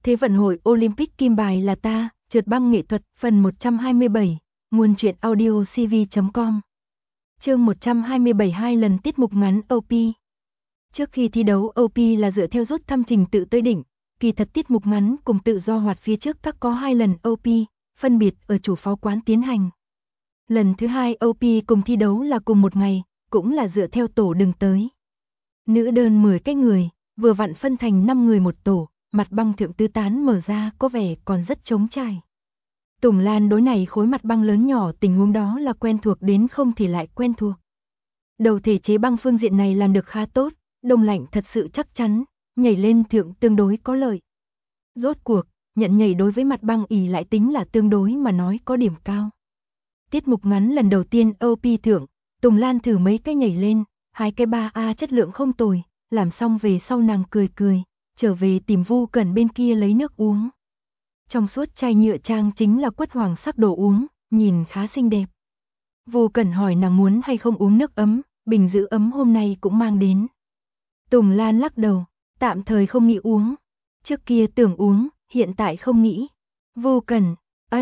Thế vận hội Olympic kim bài là ta, trượt băng nghệ thuật, phần 127, nguồn truyện audio cv.com. Chương 127 2 lần tiết mục ngắn OP. Trước khi thi đấu OP là dựa theo rút thăm trình tự tới đỉnh, kỳ thật tiết mục ngắn cùng tự do hoạt phía trước các có 2 lần OP, phân biệt ở chủ phó quán tiến hành. Lần thứ 2 OP cùng thi đấu là cùng một ngày, cũng là dựa theo tổ đường tới. Nữ đơn 10 cái người, vừa vặn phân thành 5 người một tổ, mặt băng thượng tứ tán mở ra có vẻ còn rất trống trải. Tùng Lan đối này khối mặt băng lớn nhỏ tình huống đó là quen thuộc đến không thể lại quen thuộc. Đầu thể chế băng phương diện này làm được khá tốt, đông lạnh thật sự chắc chắn, nhảy lên thượng tương đối có lợi. Rốt cuộc, nhận nhảy đối với mặt băng ỉ lại tính là tương đối mà nói có điểm cao. Tiết mục ngắn lần đầu tiên OP thượng, Tùng Lan thử mấy cái nhảy lên, 2 cái 3A chất lượng không tồi, làm xong về sau nàng cười cười, trở về tìm Vu Cẩn bên kia lấy nước uống. Trong suốt chai nhựa trang chính là quất hoàng sắc đồ uống, nhìn khá xinh đẹp. Vu Cẩn hỏi nàng muốn hay không uống nước ấm, bình giữ ấm hôm nay cũng mang đến. Tùng Lan lắc đầu, tạm thời không nghĩ uống. Trước kia tưởng uống, hiện tại không nghĩ. Vu Cẩn,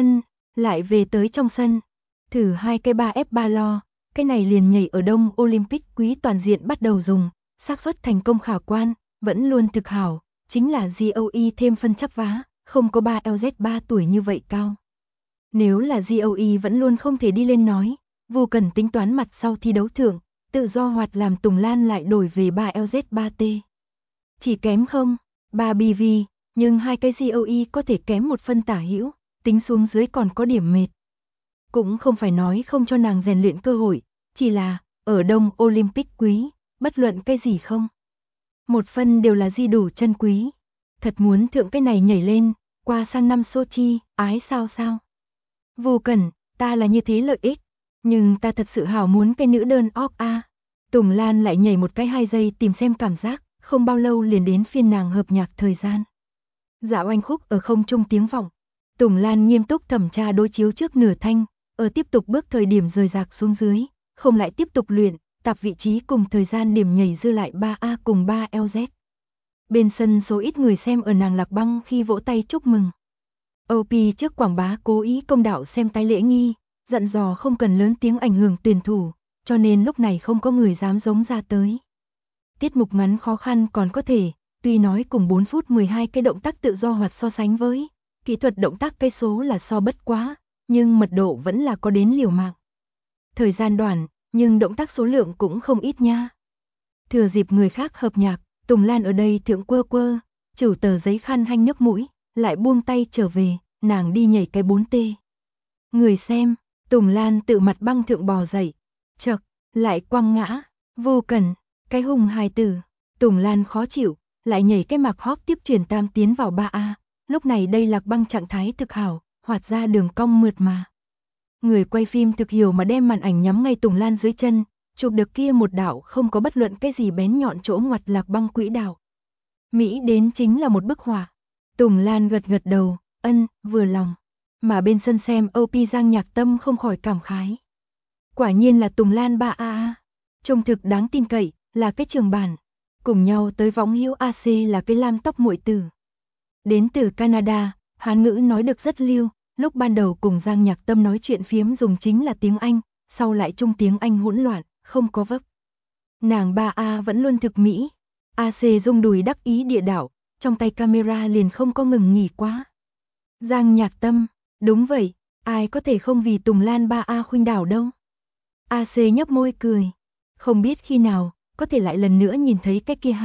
lại về tới trong sân. Thử 2 cái 3F3 lo, cái này liền nhảy ở Đông Olympic quý toàn diện bắt đầu dùng, xác suất thành công khả quan, vẫn luôn thực hảo, chính là GOE thêm phân chắp vá, không có 3LZ 3 tuổi như vậy cao. Nếu là GOE vẫn luôn không thể đi lên nói, Vu Cẩn tính toán mặt sau thi đấu thưởng, tự do hoạt làm Tùng Lan lại đổi về 3LZ 3T. Chỉ kém không, 3 BV, nhưng 2 cái GOE có thể kém 1 phân tả hữu, tính xuống dưới còn có điểm mệt. Cũng không phải nói không cho nàng rèn luyện cơ hội, chỉ là, ở Đông Olympic quý, bất luận cái gì không. 1 phân đều là di đủ chân quý. Thật muốn thượng cái này nhảy lên, qua sang năm Sochi, ái sao. Vu Cẩn, ta là như thế lợi ích, nhưng ta thật sự hảo muốn cái nữ đơn OA. Tùng Lan lại nhảy một cái 2 giây tìm xem cảm giác, không bao lâu liền đến phiên nàng hợp nhạc thời gian. Dạo anh khúc ở không trung tiếng vọng. Tùng Lan nghiêm túc thẩm tra đối chiếu trước nửa thanh, ở tiếp tục bước thời điểm rời rạc xuống dưới, không lại tiếp tục luyện, tạp vị trí cùng thời gian điểm nhảy dư lại 3A cùng 3LZ. Bên sân số ít người xem ở nàng lạc băng khi vỗ tay chúc mừng. OP trước quảng bá cố ý công đạo xem tái lễ nghi, dặn dò không cần lớn tiếng ảnh hưởng tuyển thủ, cho nên lúc này không có người dám giống ra tới. Tiết mục ngắn khó khăn còn có thể, tuy nói cùng 4 phút 12 cái động tác tự do hoạt so sánh với, kỹ thuật động tác cây số là so bất quá, nhưng mật độ vẫn là có đến liều mạng. Thời gian đoạn, nhưng động tác số lượng cũng không ít nha. Thừa dịp người khác hợp nhạc, Tùng Lan ở đây thượng quơ, chửi tờ giấy khăn hanh nước mũi, lại buông tay trở về, nàng đi nhảy cái 4T. Người xem, Tùng Lan tự mặt băng thượng bò dậy, chậc, lại quăng ngã, Vô Cẩn, cái hùng hài tử. Tùng Lan khó chịu, lại nhảy cái mạc hóp tiếp chuyển tam tiến vào 3A, lúc này đây lạc băng trạng thái thực hảo, hoạt ra đường cong mượt mà. Người quay phim thực hiểu mà đem màn ảnh nhắm ngay Tùng Lan dưới chân, chụp được kia một đạo không có bất luận cái gì bén nhọn chỗ ngoặt lạc băng quỹ đạo. Mỹ đến chính là một bức họa. Tùng Lan gật đầu, vừa lòng. Mà bên sân xem OP Giang Nhạc Tâm không khỏi cảm khái. Quả nhiên là Tùng Lan 3A. Trông thực đáng tin cậy, là cái trường bản. Cùng nhau tới võng hữu AC là cái lam tóc muội tử. Đến từ Canada, Hán ngữ nói được rất lưu, lúc ban đầu cùng Giang Nhạc Tâm nói chuyện phiếm dùng chính là tiếng Anh, sau lại trung tiếng Anh hỗn loạn, không có vấp. Nàng 3A vẫn luôn thực mỹ. AC rung đùi đắc ý địa đạo, trong tay camera liền không có ngừng nghỉ quá. Giang Nhạc Tâm, đúng vậy, ai có thể không vì Tùng Lan 3A khuynh đảo đâu. AC nhấp môi cười, không biết khi nào, có thể lại lần nữa nhìn thấy cái kia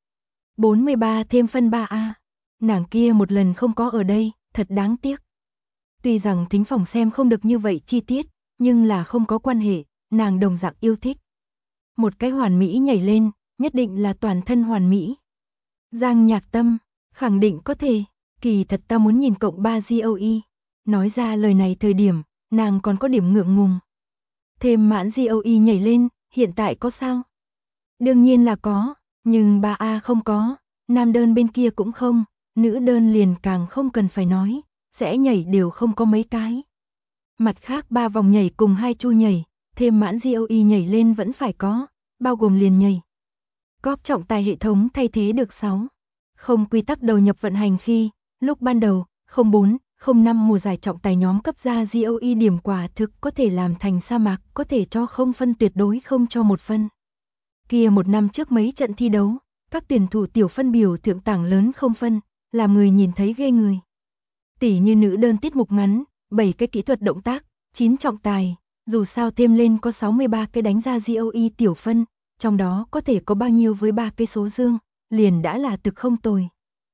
43 thêm phân 3A. Nàng kia một lần không có ở đây, thật đáng tiếc. Tuy rằng thính phòng xem không được như vậy chi tiết, nhưng là không có quan hệ, nàng đồng dạng yêu thích. Một cái hoàn mỹ nhảy lên, nhất định là toàn thân hoàn mỹ. Giang Nhạc Tâm, khẳng định có thể, kỳ thật ta muốn nhìn cộng 3 GOE. Nói ra lời này thời điểm, nàng còn có điểm ngượng ngùng. Thêm mãn GOE nhảy lên, hiện tại có sao? Đương nhiên là có, nhưng 3A không có, nam đơn bên kia cũng không, nữ đơn liền càng không cần phải nói, sẽ nhảy đều không có mấy cái. Mặt khác 3 vòng nhảy cùng 2 chu nhảy, thêm mãn GOE nhảy lên vẫn phải có, bao gồm liền nhảy. Góp trọng tài hệ thống thay thế được 6. Không quy tắc đầu nhập vận hành khi, Lúc ban đầu, 04, 05 mùa giải trọng tài nhóm cấp ra GOE điểm quả thực có thể làm thành sa mạc, có thể cho 0 phân tuyệt đối không cho 1 phân. Kia một năm trước mấy trận thi đấu, các tuyển thủ tiểu phân biểu thượng tảng lớn 0 phân, làm người nhìn thấy ghê người. Tỉ như nữ đơn tiết mục ngắn, 7 cái kỹ thuật động tác, 9 trọng tài, dù sao thêm lên có 63 cái đánh ra GOE tiểu phân, trong đó có thể có bao nhiêu với 3 cái số dương, liền đã là thực không tồi.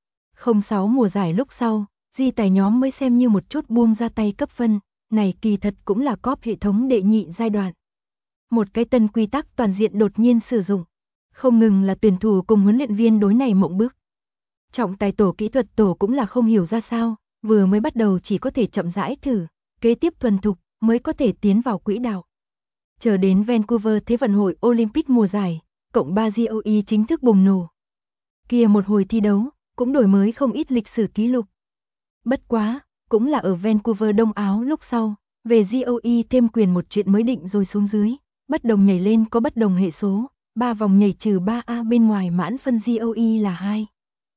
06 mùa giải lúc sau, di tài nhóm mới xem như một chút buông ra tay cấp phân, này kỳ thật cũng là cóp hệ thống đệ nhị giai đoạn. Một cái tân quy tắc toàn diện đột nhiên sử dụng, không ngừng là tuyển thủ cùng huấn luyện viên đối này mộng bức. Trọng tài tổ kỹ thuật tổ cũng là không hiểu ra sao, vừa mới bắt đầu chỉ có thể chậm rãi thử, kế tiếp thuần thục mới có thể tiến vào quỹ đạo. Chờ đến Vancouver Thế vận hội Olympic mùa giải, cộng 3 GOE chính thức bùng nổ. Kia một hồi thi đấu, cũng đổi mới không ít lịch sử kỷ lục. Bất quá, cũng là ở Vancouver Đông Áo lúc sau, về GOE thêm quyền một chuyện mới định rồi xuống dưới, bất đồng nhảy lên có bất đồng hệ số, 3 vòng nhảy trừ 3A bên ngoài mãn phân GOE là 2.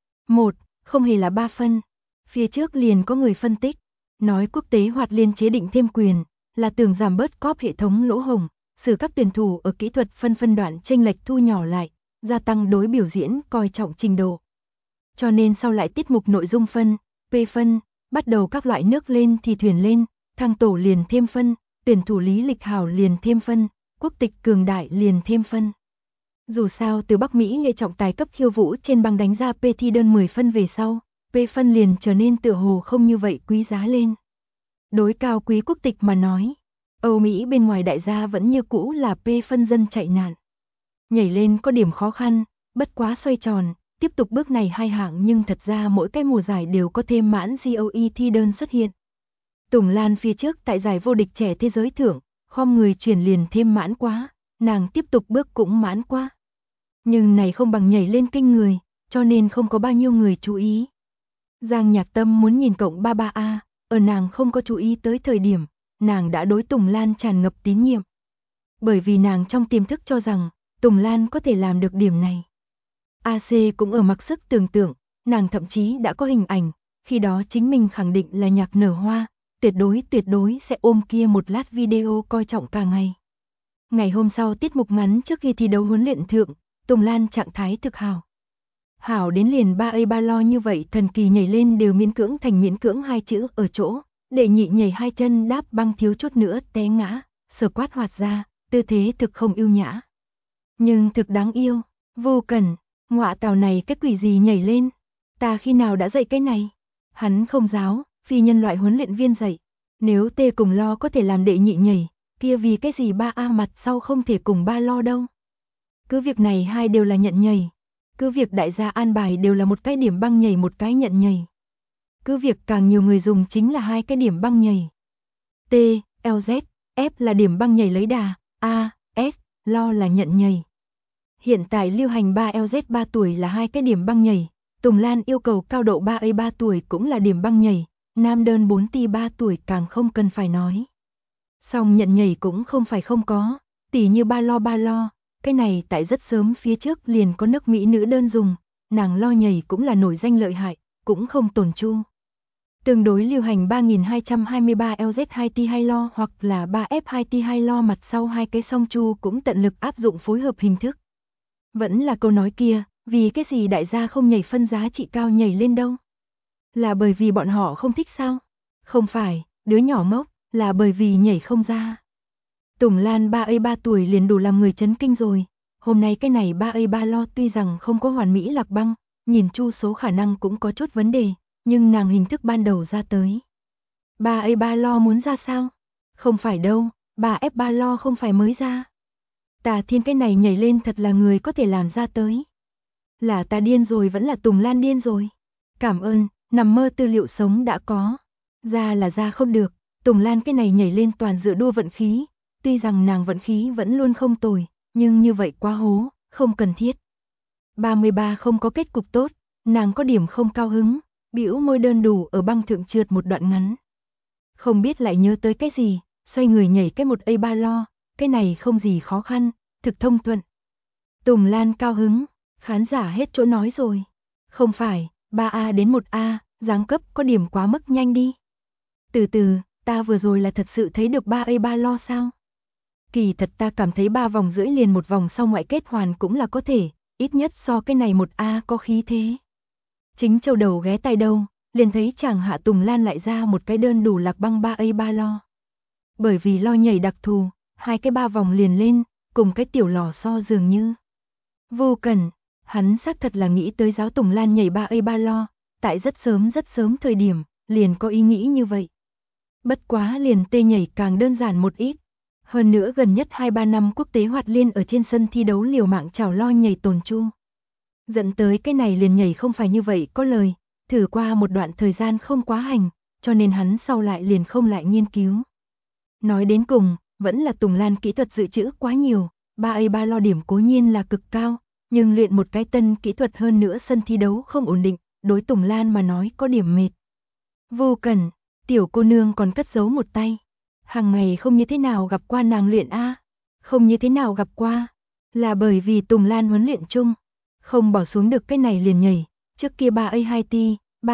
1, không hề là 3 phân. Phía trước liền có người phân tích, nói quốc tế hoạt liên chế định thêm quyền, là tưởng giảm bớt cóp hệ thống lỗ hổng, xử các tuyển thủ ở kỹ thuật phân đoạn chênh lệch thu nhỏ lại, gia tăng đối biểu diễn coi trọng trình độ. Cho nên sau lại tiết mục nội dung phân, P phân, bắt đầu các loại nước lên thì thuyền lên, thăng tổ liền thêm phân, tuyển thủ lý lịch hảo liền thêm phân, quốc tịch cường đại liền thêm phân. Dù sao từ Bắc Mỹ nghệ trọng tài cấp khiêu vũ trên băng đánh ra P thi đơn 10 phân về sau, P phân liền trở nên tựa hồ không như vậy quý giá lên. Đối cao quý quốc tịch mà nói, Âu Mỹ bên ngoài đại gia vẫn như cũ là P phân dân chạy nạn. Nhảy lên có điểm khó khăn, bất quá xoay tròn, tiếp tục bước này hai hạng nhưng thật ra mỗi cái mùa giải đều có thêm mãn GOE thi đơn xuất hiện. Tùng Lan phía trước tại giải vô địch trẻ thế giới thưởng, khom người truyền liền thêm mãn quá, nàng tiếp tục bước cũng mãn quá. Nhưng này không bằng nhảy lên kinh người, cho nên không có bao nhiêu người chú ý. Giang Nhạc Tâm muốn nhìn cộng 33A, ở nàng không có chú ý tới thời điểm, nàng đã đối Tùng Lan tràn ngập tín nhiệm. Bởi vì nàng trong tiềm thức cho rằng, Tùng Lan có thể làm được điểm này. AC cũng ở mặc sức tưởng tượng, nàng thậm chí đã có hình ảnh, khi đó chính mình khẳng định là Nhạc Nở Hoa, tuyệt đối sẽ ôm kia một lát video coi trọng cả ngày. Ngày hôm sau tiết mục ngắn trước khi thi đấu huấn luyện thượng, Tùng Lan trạng thái thực hảo. Hảo đến liền 3A 3 lo như vậy thần kỳ nhảy lên đều miễn cưỡng thành miễn cưỡng hai chữ ở chỗ, đệ nhị nhảy hai chân đáp băng thiếu chút nữa té ngã, sờ quát hoạt ra, tư thế thực không yêu nhã. Nhưng thực đáng yêu, vô cẩn, ngọa tào này cái quỷ gì nhảy lên, ta khi nào đã dạy cái này, hắn không giáo, phi nhân loại huấn luyện viên dạy, nếu tê cùng lo có thể làm đệ nhị nhảy, kia vì cái gì 3A mặt sau không thể cùng 3 lo đâu. Cứ việc này hai đều là nhận nhảy. Cứ việc đại gia an bài đều là một cái điểm băng nhảy một cái nhận nhảy. Cứ việc càng nhiều người dùng chính là hai cái điểm băng nhảy. T, LZ, F là điểm băng nhảy lấy đà, A, S, lo là nhận nhảy. Hiện tại lưu hành 3LZ 3 tuổi là hai cái điểm băng nhảy. Tùng Lan yêu cầu cao độ 3A 3 tuổi cũng là điểm băng nhảy. Nam đơn 4T 3 tuổi càng không cần phải nói. Song nhận nhảy cũng không phải không có, tỉ như ba lo. Cái này tại rất sớm phía trước liền có nước Mỹ nữ đơn dùng, nàng lo nhảy cũng là nổi danh lợi hại, cũng không tổn chu. Tương đối lưu hành 3223 LZ2T 2 lo hoặc là 3F2T 2 lo mặt sau hai cái song chu cũng tận lực áp dụng phối hợp hình thức. Vẫn là câu nói kia, vì cái gì đại gia không nhảy phân giá trị cao nhảy lên đâu? Là bởi vì bọn họ không thích sao? Không phải, đứa nhỏ ngốc, là bởi vì nhảy không ra. Tùng Lan 3A 3 tuổi liền đủ làm người chấn kinh rồi. Hôm nay cái này 3A 3 lo tuy rằng không có hoàn mỹ lạc băng, nhìn chu số khả năng cũng có chút vấn đề, nhưng nàng hình thức ban đầu ra tới. 3A 3 lo muốn ra sao? Không phải đâu, 3F 3 lo không phải mới ra. Tà Thiên cái này nhảy lên thật là người có thể làm ra tới. Là ta điên rồi vẫn là Tùng Lan điên rồi. Cảm ơn, nằm mơ tư liệu sống đã có. Ra là ra không được, Tùng Lan cái này nhảy lên toàn dựa đua vận khí. Tuy rằng nàng vận khí vẫn luôn không tồi, nhưng như vậy quá hố, không cần thiết. 33 không có kết cục tốt, nàng có điểm không cao hứng, bĩu môi đơn đủ ở băng thượng trượt một đoạn ngắn. Không biết lại nhớ tới cái gì, xoay người nhảy cái 1A 3 lo, cái này không gì khó khăn, thực thông thuận. Tùng Lan cao hứng, khán giả hết chỗ nói rồi. Không phải, 3A đến 1A, Giáng cấp có điểm quá mức nhanh đi. Từ từ, ta vừa rồi là thật sự thấy được 3A3 lo sao? Kỳ thật ta cảm thấy 3 vòng rưỡi liền một vòng sau ngoại kết hoàn cũng là có thể, ít nhất so cái này 1A có khí thế. Chính châu đầu ghé tai đâu, liền thấy chàng Hạ Tùng Lan lại ra một cái đơn đủ lạc băng 3A3 lo. Bởi vì lo nhảy đặc thù, hai cái 3 vòng liền lên, cùng cái tiểu lò xo dường như. Vô Cần, hắn xác thật là nghĩ tới giáo Tùng Lan nhảy 3A3 lo, tại rất sớm thời điểm, liền có ý nghĩ như vậy. Bất quá liền tê nhảy càng đơn giản một ít. Hơn nữa gần nhất 2-3 năm quốc tế hoạt liên ở trên sân thi đấu liều mạng chào lo nhảy tồn chu. Dẫn tới cái này liền nhảy không phải như vậy có lời, thử qua một đoạn thời gian không quá hành, cho nên hắn sau lại liền không lại nghiên cứu. Nói đến cùng, vẫn là Tùng Lan kỹ thuật dự trữ quá nhiều, 3A3 lo điểm cố nhiên là cực cao, nhưng luyện một cái tân kỹ thuật hơn nữa sân thi đấu không ổn định, đối Tùng Lan mà nói có điểm mệt. Vô Cần, tiểu cô nương còn cất giấu một tay. Hàng ngày không như thế nào gặp qua nàng luyện a, không như thế nào gặp qua, là bởi vì Tùng Lan huấn luyện chung, không bỏ xuống được cái này liền nhảy, trước kia 3A2T,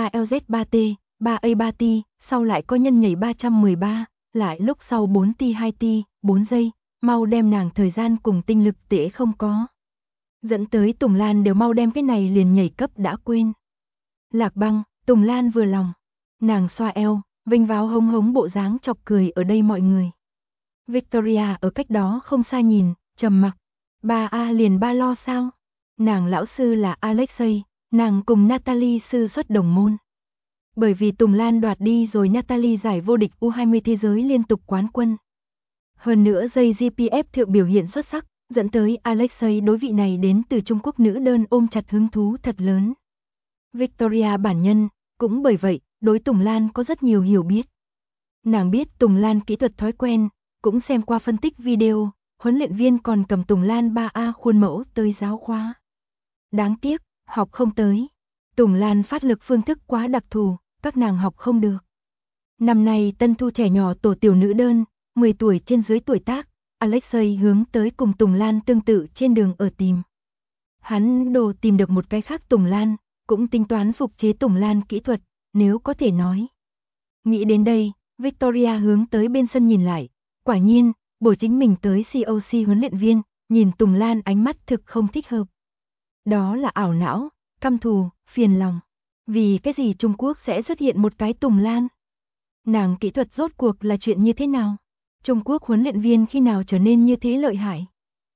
3LZ3T, 3A3T, sau lại có nhân nhảy 313, lại lúc sau 4T2T, 4 giây, mau đem nàng thời gian cùng tinh lực tễ không có. Dẫn tới Tùng Lan đều mau đem cái này liền nhảy cấp đã quên. Lạc băng, Tùng Lan vừa lòng, nàng xoa eo, vênh váo hống hống bộ dáng chọc cười ở đây mọi người. Victoria ở cách đó không xa nhìn, trầm mặc. 3A liền 3 lo sao? Nàng lão sư là Alexei, nàng cùng Natalie sư xuất đồng môn. Bởi vì Tùng Lan đoạt đi rồi Natalie giải vô địch U20 thế giới liên tục quán quân. Hơn nữa dây GPF thượng biểu hiện xuất sắc, dẫn tới Alexei đối vị này đến từ Trung Quốc nữ đơn ôm chặt hứng thú thật lớn. Victoria bản nhân, cũng bởi vậy, đối Tùng Lan có rất nhiều hiểu biết. Nàng biết Tùng Lan kỹ thuật thói quen, cũng xem qua phân tích video, huấn luyện viên còn cầm Tùng Lan 3A khuôn mẫu tới giáo khóa. Đáng tiếc, học không tới. Tùng Lan phát lực phương thức quá đặc thù, các nàng học không được. Năm nay tân thu trẻ nhỏ tổ tiểu nữ đơn, 10 tuổi trên dưới tuổi tác, Alexei hướng tới cùng Tùng Lan tương tự trên đường ở tìm. Hắn đồ tìm được một cái khác Tùng Lan, cũng tính toán phục chế Tùng Lan kỹ thuật, nếu có thể nói. Nghĩ đến đây, Victoria hướng tới bên sân nhìn lại, quả nhiên, bổ chính mình tới COC huấn luyện viên, nhìn Tùng Lan ánh mắt thực không thích hợp. Đó là ảo não, căm thù, phiền lòng. Vì cái gì Trung Quốc sẽ xuất hiện một cái Tùng Lan? Nàng kỹ thuật rốt cuộc là chuyện như thế nào? Trung Quốc huấn luyện viên khi nào trở nên như thế lợi hại?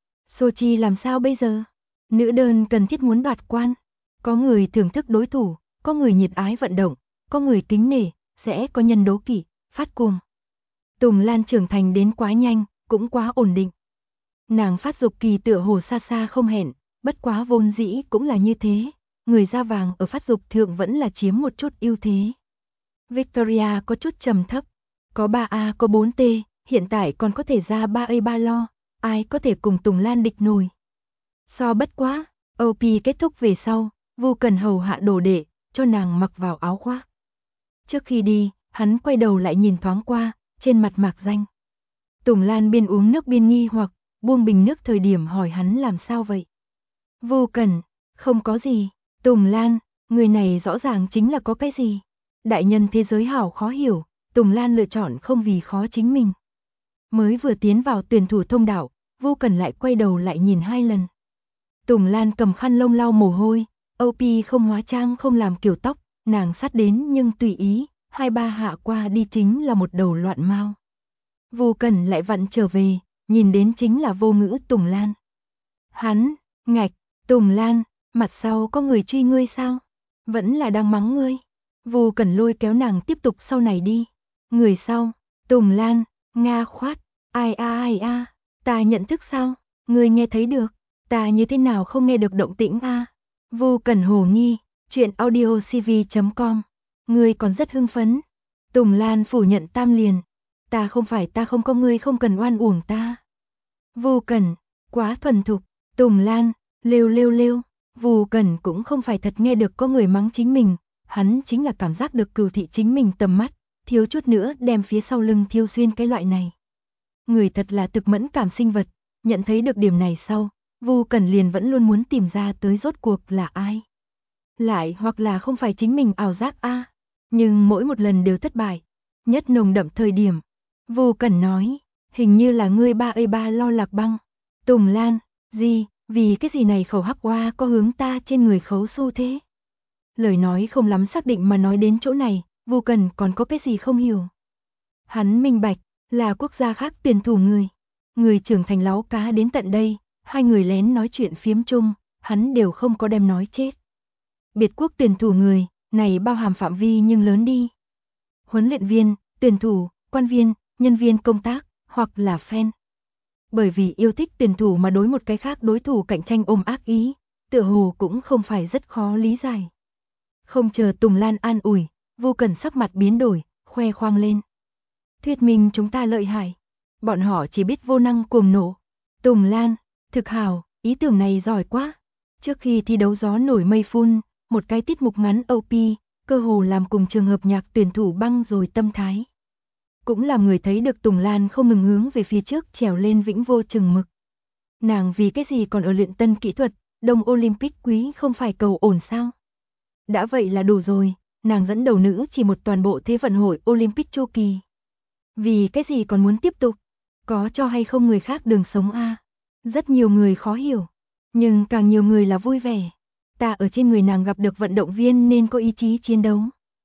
Sochi làm sao bây giờ? Nữ đơn cần thiết muốn đoạt quan. Có người thưởng thức đối thủ, có người nhiệt ái vận động, có người kính nể, sẽ có nhân đố kỵ, phát cuồng. Tùng Lan trưởng thành đến quá nhanh, cũng quá ổn định. Nàng phát dục kỳ tựa hồ xa xa không hẹn, bất quá vốn dĩ cũng là như thế, người da vàng ở phát dục thượng vẫn là chiếm một chút ưu thế. Victoria có chút trầm thấp, có 3A có 4T, hiện tại còn có thể ra 3A3 lo, ai có thể cùng Tùng Lan địch nổi. So bất quá, OP kết thúc về sau, Vô Cần hầu hạ đồ đệ, cho nàng mặc vào áo khoác. Trước khi đi, hắn quay đầu lại nhìn thoáng qua, trên mặt mạc danh. Tùng Lan biên uống nước biên nghi hoặc, buông bình nước thời điểm hỏi hắn làm sao vậy. Vô Cần, không có gì. Tùng Lan, người này rõ ràng chính là có cái gì. Đại nhân thế giới hảo khó hiểu, Tùng Lan lựa chọn không vì khó chính mình. Mới vừa tiến vào tuyển thủ thông đạo, Vô Cần lại quay đầu lại nhìn 2 lần. Tùng Lan cầm khăn lông lau mồ hôi, OP không hóa trang không làm kiểu tóc, nàng sát đến nhưng tùy ý, 2-3 hạ qua đi chính là một đầu loạn mau. Vô Cần lại vặn trở về, nhìn đến chính là Vô Ngữ Tùng Lan. Hắn, ngạch, Tùng Lan, mặt sau có người truy ngươi sao? Vẫn là đang mắng ngươi. Vô Cần lôi kéo nàng tiếp tục sau này đi. Người sau, Tùng Lan, Nga khoát, ai a, ta nhận thức sao? Ngươi nghe thấy được, ta như thế nào không nghe được động tĩnh a? Vô Cần hồ nghi, chuyện audiocv.com. Ngươi còn rất hưng phấn. Tùng Lan phủ nhận tam liền. Ta không có ngươi không cần oan uổng ta. Vô Cần, quá thuần thục. Tùng Lan, lêu. Vô Cần cũng không phải thật nghe được có người mắng chính mình, hắn chính là cảm giác được cừu thị chính mình tầm mắt, thiếu chút nữa đem phía sau lưng thiêu xuyên cái loại này. Người thật là thực mẫn cảm sinh vật, nhận thấy được điểm này sau, Vô Cần liền vẫn luôn muốn tìm ra tới rốt cuộc là ai. Lại hoặc là không phải chính mình ảo giác a. Nhưng mỗi một lần đều thất bại. Nhất nồng đậm thời điểm. Vô Cẩn nói, hình như là ngươi ba lo Lạc Băng. Tùng Lan, gì, vì cái gì này khẩu hắc hoa có hướng ta trên người khấu xu thế? Lời nói không lắm xác định mà nói đến chỗ này, Vô Cẩn còn có cái gì không hiểu. Hắn minh bạch, là quốc gia khác tuyển thủ người. Người trưởng thành láo cá đến tận đây, hai người lén nói chuyện phiếm chung, hắn đều không có đem nói chết. Biệt quốc tuyển thủ người, này bao hàm phạm vi nhưng lớn đi. Huấn luyện viên, tuyển thủ, quan viên, nhân viên công tác, hoặc là fan. Bởi vì yêu thích tuyển thủ mà đối một cái khác đối thủ cạnh tranh ôm ác ý, tựa hồ cũng không phải rất khó lý giải. Không chờ Tùng Lan an ủi, Vô Cẩn sắc mặt biến đổi, khoe khoang lên. Thuyết minh chúng ta lợi hại. Bọn họ chỉ biết vô năng cuồng nổ. Tùng Lan, thực hào, ý tưởng này giỏi quá. Trước khi thi đấu gió nổi mây phun, một cái tiết mục ngắn OP, cơ hồ làm cùng trường hợp nhạc tuyển thủ băng rồi tâm thái. Cũng làm người thấy được Tùng Lan không ngừng hướng về phía trước trèo lên vĩnh vô chừng mực. Nàng vì cái gì còn ở luyện tân kỹ thuật, Đông Olympic quý không phải cầu ổn sao? Đã vậy là đủ rồi, nàng dẫn đầu nữ chỉ một toàn bộ thế vận hội Olympic chu kỳ. Vì cái gì còn muốn tiếp tục? Có cho hay không người khác đường sống a? Rất nhiều người khó hiểu, nhưng càng nhiều người là vui vẻ. Ta ở trên người nàng gặp được vận động viên nên có ý chí chiến đấu.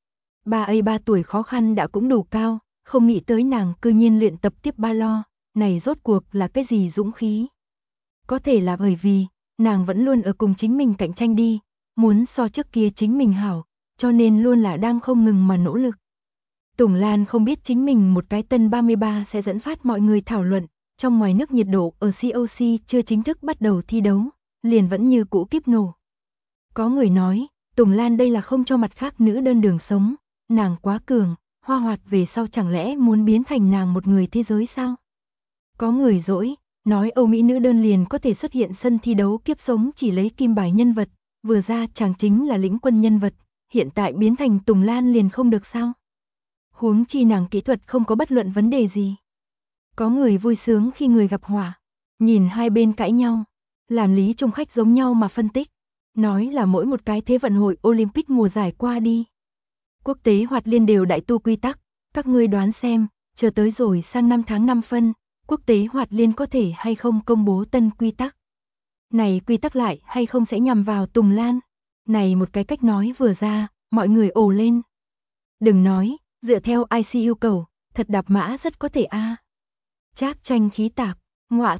3 tuổi khó khăn đã cũng đủ cao, không nghĩ tới nàng cư nhiên luyện tập tiếp ba lo, này rốt cuộc là cái gì dũng khí? Có thể là bởi vì, nàng vẫn luôn ở cùng chính mình cạnh tranh đi, muốn so trước kia chính mình hảo, cho nên luôn là đang không ngừng mà nỗ lực. Tùng Lan không biết chính mình một cái tân 33 sẽ dẫn phát mọi người thảo luận, trong ngoài nước nhiệt độ ở COC chưa chính thức bắt đầu thi đấu, liền vẫn như cũ kíp nổ. Có người nói, Tùng Lan đây là không cho mặt khác nữ đơn đường sống, nàng quá cường, hoa hoạt về sau chẳng lẽ muốn biến thành nàng một người thế giới sao? Có người dỗi, nói Âu Mỹ nữ đơn liền có thể xuất hiện sân thi đấu kiếp sống chỉ lấy kim bài nhân vật, vừa ra chàng chính là lĩnh quân nhân vật, hiện tại biến thành Tùng Lan liền không được sao? Huống chi nàng kỹ thuật không có bất luận vấn đề gì. Có người vui sướng khi người gặp họa, nhìn hai bên cãi nhau, làm lý trung khách giống nhau mà phân tích, nói là mỗi một cái thế vận hội Olympic mùa giải qua đi. Quốc tế hoạt liên đều đại tu quy tắc, các ngươi đoán xem, chờ tới rồi sang năm tháng 5 phân, quốc tế hoạt liên có thể hay không công bố tân quy tắc. Này quy tắc lại hay không sẽ nhằm vào Tùng Lan. Này một cái cách nói vừa ra, mọi người ồ lên. Đừng nói, dựa theo IC yêu cầu, thật đạp mã rất có thể a. Trác Tranh khí tạc, ngọa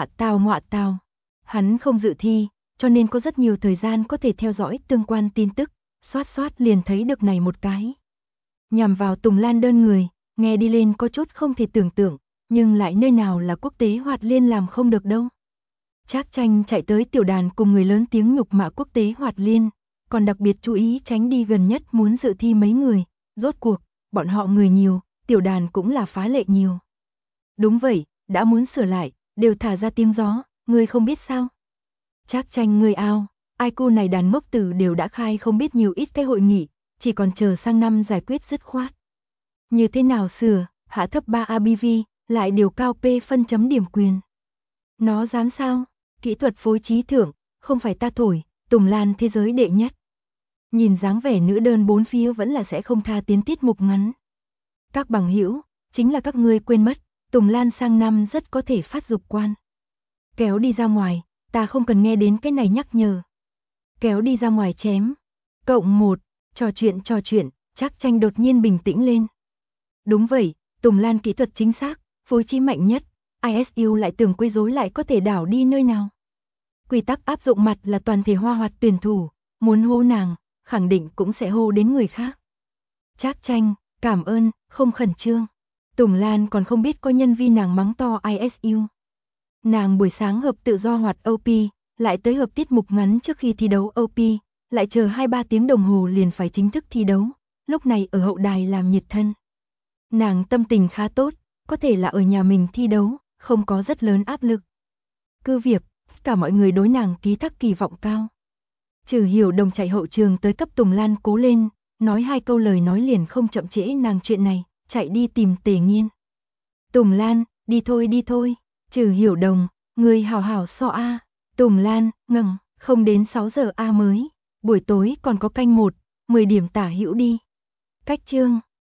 tào. Hắn không dự thi, cho nên có rất nhiều thời gian có thể theo dõi tương quan tin tức, xoát liền thấy được này một cái. Nhằm vào Tùng Lan đơn người, nghe đi lên có chút không thể tưởng tượng, nhưng lại nơi nào là quốc tế hoạt liên làm không được đâu. Trác Tranh chạy tới tiểu đàn cùng người lớn tiếng nhục mạ quốc tế hoạt liên, còn đặc biệt chú ý tránh đi gần nhất muốn dự thi mấy người, rốt cuộc, bọn họ người nhiều, tiểu đàn cũng là phá lệ nhiều. Đúng vậy, đã muốn sửa lại, đều thả ra tiếng gió, ngươi không biết sao? Trác Tranh ngươi ao, ai cô này đàn mốc tử đều đã khai không biết nhiều ít cái hội nghị, chỉ còn chờ sang năm giải quyết dứt khoát. Như thế nào sửa, hạ thấp 3 ABV, lại điều cao P phân chấm điểm quyền. Nó dám sao? Kỹ thuật phối trí thưởng, không phải ta thổi, Tùng Lan thế giới đệ nhất. Nhìn dáng vẻ nữ đơn bốn phía vẫn là sẽ không tha tiến tiết mục ngắn. Các bằng hữu, chính là các ngươi quên mất, Tùng Lan sang năm rất có thể phát dục quan. Kéo đi ra ngoài, ta không cần nghe đến cái này nhắc nhở. Kéo đi ra ngoài chém. Cộng 1, trò chuyện, Trác Tranh đột nhiên bình tĩnh lên. Đúng vậy, Tùng Lan kỹ thuật chính xác, phối trí mạnh nhất, ISU lại tưởng quấy rối lại có thể đảo đi nơi nào. Quy tắc áp dụng mặt là toàn thể hoa hoạt tuyển thủ, muốn hô nàng, khẳng định cũng sẽ hô đến người khác. Trác Tranh, cảm ơn, không khẩn trương. Tùng Lan còn không biết có nhân vi nàng mắng to ISU. Nàng buổi sáng hợp tự do hoạt OP, lại tới hợp tiết mục ngắn trước khi thi đấu OP, lại chờ 2-3 tiếng đồng hồ liền phải chính thức thi đấu, lúc này ở hậu đài làm nhiệt thân. Nàng tâm tình khá tốt, có thể là ở nhà mình thi đấu, không có rất lớn áp lực. Cứ việc, cả mọi người đối nàng ký thác kỳ vọng cao. Trừ Hiểu Đồng chạy hậu trường tới cấp Tùng Lan cố lên, nói 2 câu lời nói liền không chậm trễ nàng chuyện này, chạy đi tìm Tề Nghiên. Tùng Lan, đi thôi. Trừ Hiểu Đồng, người hảo hảo so a. Tùng Lan, ngừng, không đến 6 giờ a mới, buổi tối còn có canh 1, 10 điểm tả hữu đi. Cách chương